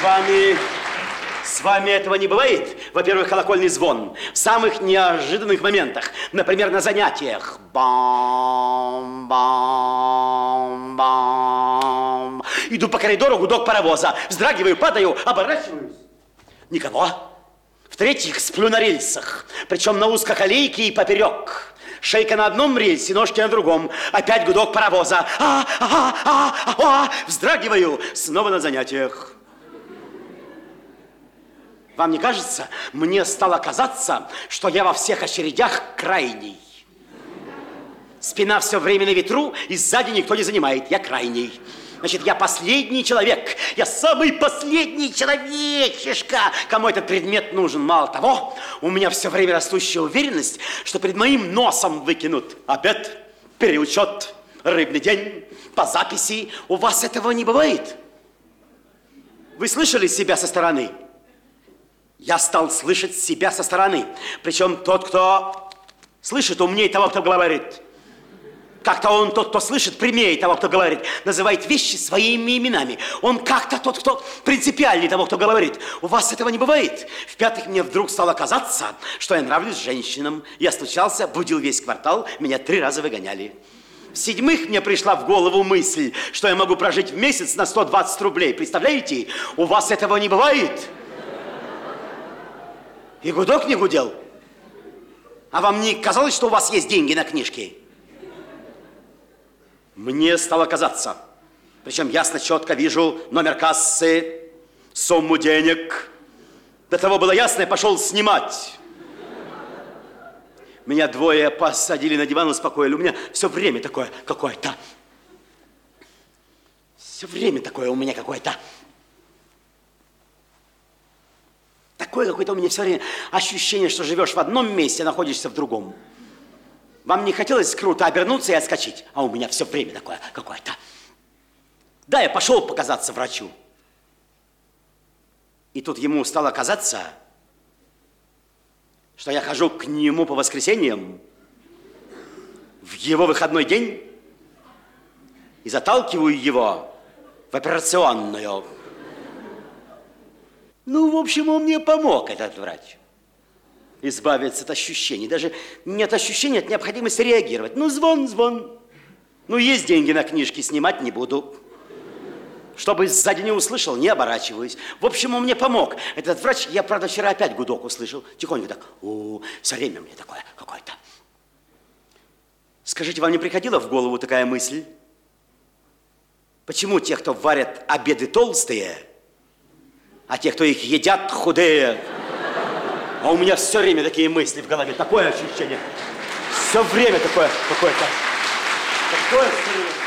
С вами этого не бывает? Во-первых, колокольный звон в самых неожиданных моментах. Например, на занятиях. Бам-бам-бам. Иду по коридору, гудок паровоза. Вздрагиваю, падаю, оборачиваюсь. Никого. В-третьих, сплю на рельсах. Причем на узкоколейке и поперек. Шейка на одном рельсе, ножки на другом. Опять гудок паровоза. Вздрагиваю. Снова на занятиях. Вам не кажется? Мне стало казаться, что я во всех очередях крайний. Спина все время на ветру, и сзади никто не занимает. Я крайний. Значит, я последний человек. Я самый последний человечишка, кому этот предмет нужен. Мало того, у меня все время растущая уверенность, что перед моим носом выкинут обед, переучет, рыбный день, по записи. У вас этого не бывает? Вы слышали себя со стороны? Я стал слышать себя со стороны. Причем тот, кто слышит, умнее того, кто говорит. Как-то он, тот, кто слышит, прямее того, кто говорит. Называет вещи своими именами. Он как-то тот, кто принципиальнее того, кто говорит. У вас этого не бывает? В-пятых, мне вдруг стало казаться, что я нравлюсь женщинам. Я стучался, будил весь квартал, меня 3 раза выгоняли. В-седьмых, мне пришла в голову мысль, что я могу прожить в месяц на 120 рублей. Представляете? У вас этого не бывает? И гудок не гудел. А вам не казалось, что у вас есть деньги на книжки? Мне стало казаться. Причем ясно, четко вижу номер кассы, сумму денег. До того было ясно, я пошел снимать. Меня 2 посадили на диван, успокоили. У меня все время такое какое-то. Все время такое у меня какое-то. Такое какое-то у меня все время ощущение, что живешь в одном месте, а находишься в другом. Вам не хотелось круто обернуться и отскочить? А у меня все время такое какое-то. Да, я пошел показаться врачу. И тут ему стало казаться, что я хожу к нему по воскресеньям в его выходной день и заталкиваю его в операционную. Ну, в общем, он мне помог, этот врач, избавиться от ощущений. Даже нет ощущения от необходимости реагировать. Ну, звон. Ну, есть деньги на книжки, снимать не буду. Чтобы сзади не услышал, не оборачиваюсь. В общем, он мне помог. Этот врач, я, правда, вчера опять гудок услышал. Тихонько так. Все время мне такое какое-то. Скажите, вам не приходила в голову такая мысль? Почему те, кто варят обеды, толстые, а те, кто их едят, худые? А у меня все время такие мысли в голове, такое ощущение. Все время такое какое-то. Такое все время.